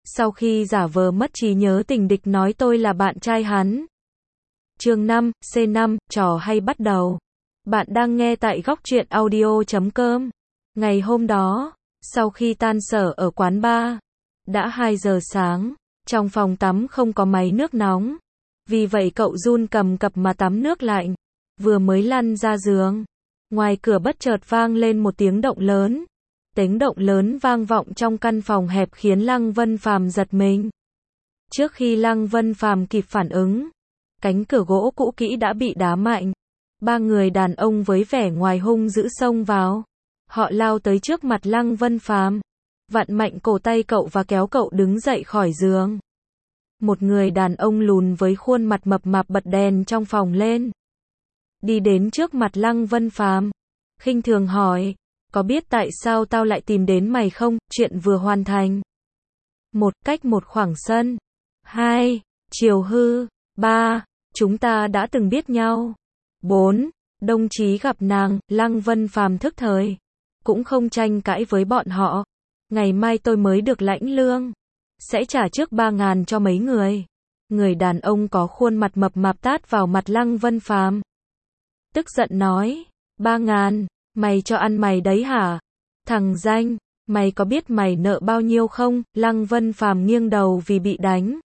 sau khi giả vờ mất trí nhớ tình địch nói tôi là bạn trai hắn. Chương 5, C5, trò hay bắt đầu. Bạn đang nghe tại góc truyện audio.com. Ngày hôm đó, sau khi tan sở ở quán bar, đã 2 giờ sáng, trong phòng tắm không có máy nước nóng. Vì vậy cậu run cầm cập mà tắm nước lạnh, vừa mới lăn ra giường. Ngoài cửa bất chợt vang lên một tiếng động lớn. Tiếng động lớn vang vọng trong căn phòng hẹp khiến Lăng Vân Phàm giật mình. Trước khi Lăng Vân Phàm kịp phản ứng, cánh cửa gỗ cũ kỹ đã bị đá mạnh. 3 người đàn ông với vẻ ngoài hung dữ xông vào. Họ lao tới trước mặt Lăng Vân Phàm, vặn mạnh cổ tay cậu và kéo cậu đứng dậy khỏi giường. Một người đàn ông lùn với khuôn mặt mập mạp bật đèn trong phòng lên, đi đến trước mặt Lăng Vân Phàm, khinh thường hỏi, có biết tại sao tao lại tìm đến mày không? Chuyện vừa hoàn thành. 1. Cách một khoảng sân. 2. Triều Hư. 3. Chúng ta đã từng biết nhau. 4. Đồng chí gặp nàng. Lăng Vân Phàm thức thời, cũng không tranh cãi với bọn họ. Ngày mai tôi mới được lãnh lương, sẽ trả trước 3.000 cho mấy người. Người đàn ông có khuôn mặt mập mạp tát vào mặt Lăng Vân Phàm, tức giận nói, 3.000, mày cho ăn mày đấy hả? Thằng danh, mày có biết mày nợ bao nhiêu không? Lăng Vân Phàm nghiêng đầu vì bị đánh,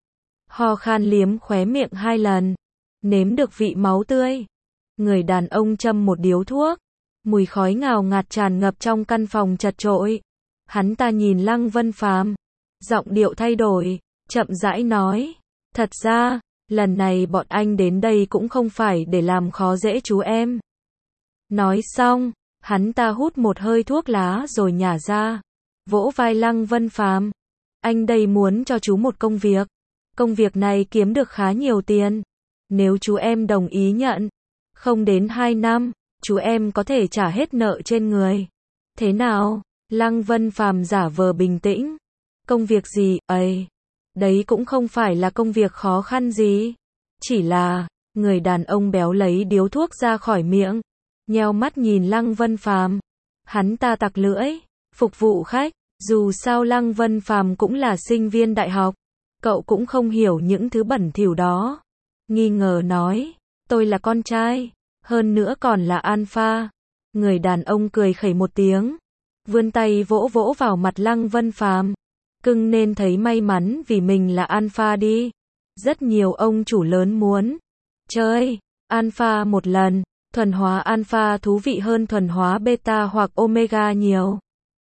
ho khan liếm khóe miệng 2 lần, nếm được vị máu tươi. Người đàn ông châm một điếu thuốc, mùi khói ngào ngạt tràn ngập trong căn phòng chật chội. Hắn ta nhìn Lăng Vân Phàm, giọng điệu thay đổi, chậm rãi nói, thật ra, lần này bọn anh đến đây cũng không phải để làm khó dễ chú em. Nói xong, hắn ta hút một hơi thuốc lá rồi nhả ra, vỗ vai Lăng Vân Phàm, anh đây muốn cho chú một công việc. Công việc này kiếm được khá nhiều tiền. Nếu chú em đồng ý nhận, không đến 2 năm, chú em có thể trả hết nợ trên người. Thế nào? Lăng Vân Phàm giả vờ bình tĩnh. Công việc gì? Ấy, đấy cũng không phải là công việc khó khăn gì. Chỉ là, người đàn ông béo lấy điếu thuốc ra khỏi miệng, nheo mắt nhìn Lăng Vân Phàm. Hắn ta tặc lưỡi, phục vụ khách. Dù sao Lăng Vân Phàm cũng là sinh viên đại học, cậu cũng không hiểu những thứ bẩn thỉu đó. Nghi ngờ nói, tôi là con trai, hơn nữa còn là alpha. Người đàn ông cười khẩy một tiếng, vươn tay vỗ vỗ vào mặt Lăng Vân Phàm. Cưng nên thấy may mắn vì mình là alpha đi. Rất nhiều ông chủ lớn muốn chơi alpha một lần. Thuần hóa alpha thú vị hơn thuần hóa beta hoặc omega nhiều.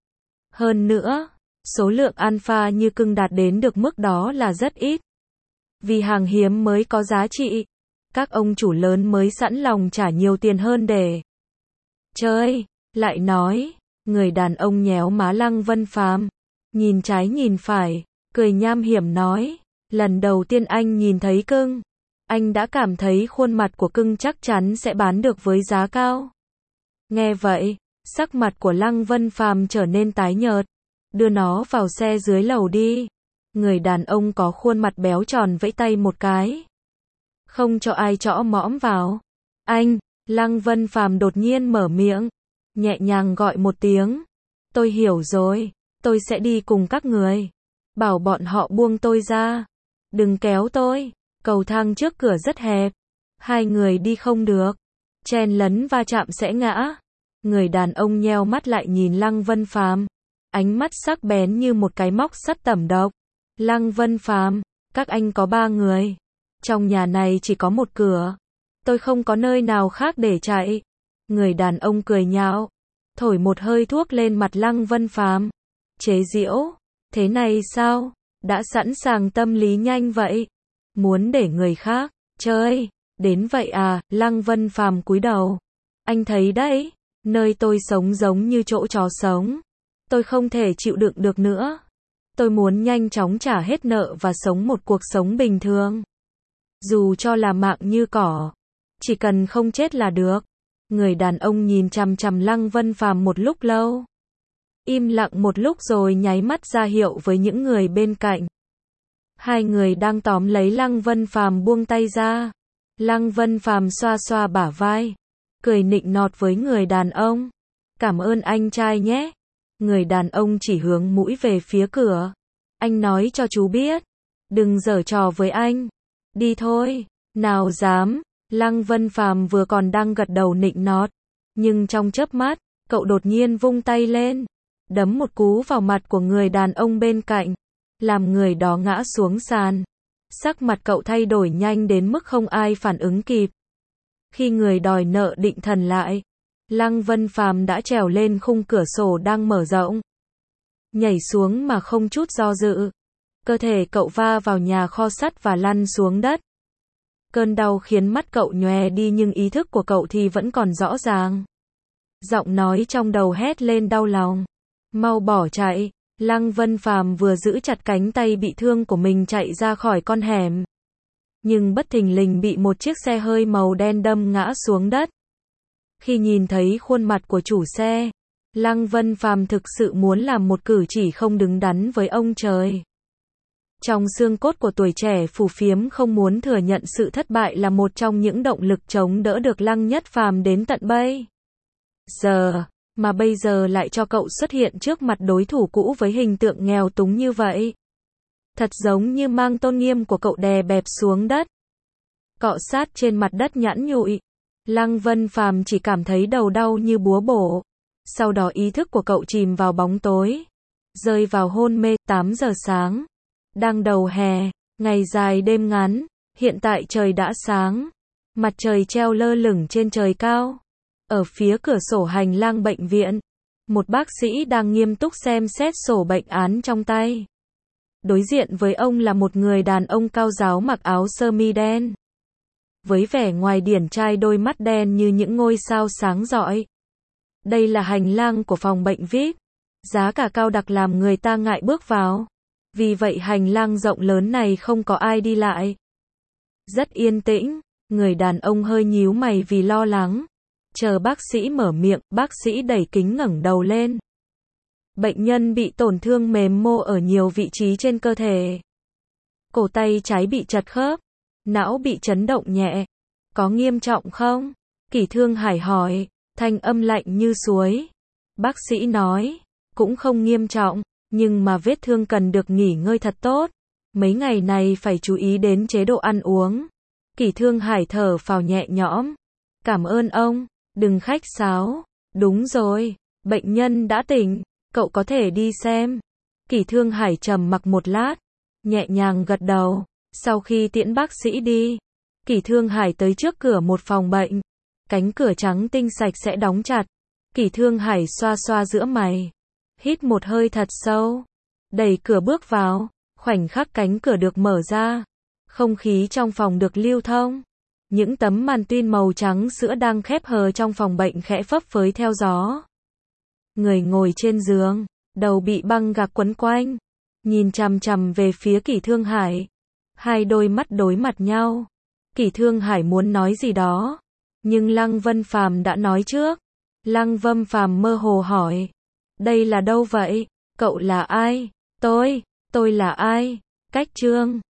Hơn nữa, số lượng alpha như cưng đạt đến được mức đó là rất ít. Vì hàng hiếm mới có giá trị, các ông chủ lớn mới sẵn lòng trả nhiều tiền hơn để chơi. Lại nói, người đàn ông nhéo má Lăng Vân Phàm, nhìn trái nhìn phải, cười nham hiểm nói, lần đầu tiên anh nhìn thấy cưng, anh đã cảm thấy khuôn mặt của cưng chắc chắn sẽ bán được với giá cao. Nghe vậy, sắc mặt của Lăng Vân Phàm trở nên tái nhợt. Đưa nó vào xe dưới lầu đi. Người đàn ông có khuôn mặt béo tròn vẫy tay một cái, không cho ai chõ mõm vào. Anh, Lăng Vân Phàm đột nhiên mở miệng, nhẹ nhàng gọi một tiếng. Tôi hiểu rồi, tôi sẽ đi cùng các người. Bảo bọn họ buông tôi ra. Đừng kéo tôi, cầu thang trước cửa rất hẹp. 2 người đi không được. Chen lấn va chạm sẽ ngã. Người đàn ông nheo mắt lại nhìn Lăng Vân Phàm, ánh mắt sắc bén như một cái móc sắt tẩm độc. Lăng Vân Phàm, các anh có 3 người. Trong nhà này chỉ có một cửa. Tôi không có nơi nào khác để chạy. Người đàn ông cười nhạo, thổi một hơi thuốc lên mặt Lăng Vân Phàm. Chế giễu, thế này sao? Đã sẵn sàng tâm lý nhanh vậy? Muốn để người khác chơi, đến vậy à? Lăng Vân Phàm cúi đầu. Anh thấy đấy, nơi tôi sống giống như chỗ chó sống. Tôi không thể chịu đựng được nữa. Tôi muốn nhanh chóng trả hết nợ và sống một cuộc sống bình thường. Dù cho là mạng như cỏ, chỉ cần không chết là được. Người đàn ông nhìn chằm chằm Lăng Vân Phàm một lúc lâu, im lặng một lúc rồi nháy mắt ra hiệu với những người bên cạnh. 2 người đang tóm lấy Lăng Vân Phàm buông tay ra. Lăng Vân Phàm xoa xoa bả vai, cười nịnh nọt với người đàn ông. Cảm ơn anh trai nhé. Người đàn ông chỉ hướng mũi về phía cửa. Anh nói cho chú biết. Đừng giở trò với anh. Đi thôi. Nào dám. Lăng Vân Phàm vừa còn đang gật đầu nịnh nọt. Nhưng trong chớp mắt, cậu đột nhiên vung tay lên. Đấm một cú vào mặt của người đàn ông bên cạnh. Làm người đó ngã xuống sàn. Sắc mặt cậu thay đổi nhanh đến mức không ai phản ứng kịp. Khi người đòi nợ định thần lại, Lăng Vân Phàm đã trèo lên khung cửa sổ đang mở rộng. Nhảy xuống mà không chút do dự. Cơ thể cậu va vào nhà kho sắt và lăn xuống đất. Cơn đau khiến mắt cậu nhòe đi nhưng ý thức của cậu thì vẫn còn rõ ràng. Giọng nói trong đầu hét lên đau lòng. Mau bỏ chạy. Lăng Vân Phàm vừa giữ chặt cánh tay bị thương của mình chạy ra khỏi con hẻm. Nhưng bất thình lình bị một chiếc xe hơi màu đen đâm ngã xuống đất. Khi nhìn thấy khuôn mặt của chủ xe, Lăng Vân Phàm thực sự muốn làm một cử chỉ không đứng đắn với ông trời. Trong xương cốt của tuổi trẻ phù phiếm không muốn thừa nhận sự thất bại là một trong những động lực chống đỡ được Lăng Nhất Phàm đến tận bây giờ, mà bây giờ lại cho cậu xuất hiện trước mặt đối thủ cũ với hình tượng nghèo túng như vậy. Thật giống như mang tôn nghiêm của cậu đè bẹp xuống đất. Cọ sát trên mặt đất nhẵn nhụi. Lăng Vân Phàm chỉ cảm thấy đầu đau như búa bổ. Sau đó ý thức của cậu chìm vào bóng tối. Rơi vào hôn mê. 8 giờ sáng. Đang đầu hè. Ngày dài đêm ngắn. Hiện tại trời đã sáng. Mặt trời treo lơ lửng trên trời cao. Ở phía cửa sổ hành lang bệnh viện, một bác sĩ đang nghiêm túc xem xét sổ bệnh án trong tay. Đối diện với ông là một người đàn ông cao ráo mặc áo sơ mi đen. Với vẻ ngoài điển trai, đôi mắt đen như những ngôi sao sáng rọi. Đây là hành lang của phòng bệnh VIP. Giá cả cao đặc làm người ta ngại bước vào. Vì vậy hành lang rộng lớn này không có ai đi lại. Rất yên tĩnh, người đàn ông hơi nhíu mày vì lo lắng. Chờ bác sĩ mở miệng, bác sĩ đẩy kính ngẩng đầu lên. Bệnh nhân bị tổn thương mềm mô ở nhiều vị trí trên cơ thể. Cổ tay trái bị trật khớp, não bị chấn động nhẹ. Có nghiêm trọng không? Kỷ Thương Hải hỏi, thanh âm lạnh như suối. Bác sĩ nói, cũng không nghiêm trọng, nhưng mà vết thương cần được nghỉ ngơi thật tốt. Mấy ngày này phải chú ý đến chế độ ăn uống. Kỷ Thương Hải thở phào nhẹ nhõm. Cảm ơn ông. Đừng khách sáo. Đúng rồi, bệnh nhân đã tỉnh, cậu có thể đi xem. Kỷ Thương Hải trầm mặc một lát, nhẹ nhàng gật đầu. Sau khi tiễn bác sĩ đi, Kỷ Thương Hải tới trước cửa một phòng bệnh. Cánh cửa trắng tinh sạch sẽ đóng chặt. Kỷ Thương Hải xoa xoa giữa mày, hít một hơi thật sâu, đẩy cửa bước vào. Khoảnh khắc cánh cửa được mở ra, không khí trong phòng được lưu thông. Những tấm màn tin màu trắng sữa đang khép hờ trong phòng bệnh khẽ phấp phới theo gió. Người ngồi trên giường, đầu bị băng gạc quấn quanh, nhìn chằm chằm về phía Kỷ Thương Hải. Hai đôi mắt đối mặt nhau. Kỷ Thương Hải muốn nói gì đó, nhưng Lăng Vân Phàm đã nói trước. Lăng Vân Phàm mơ hồ hỏi, đây là đâu vậy? Cậu là ai? Tôi là ai? Cách Trương.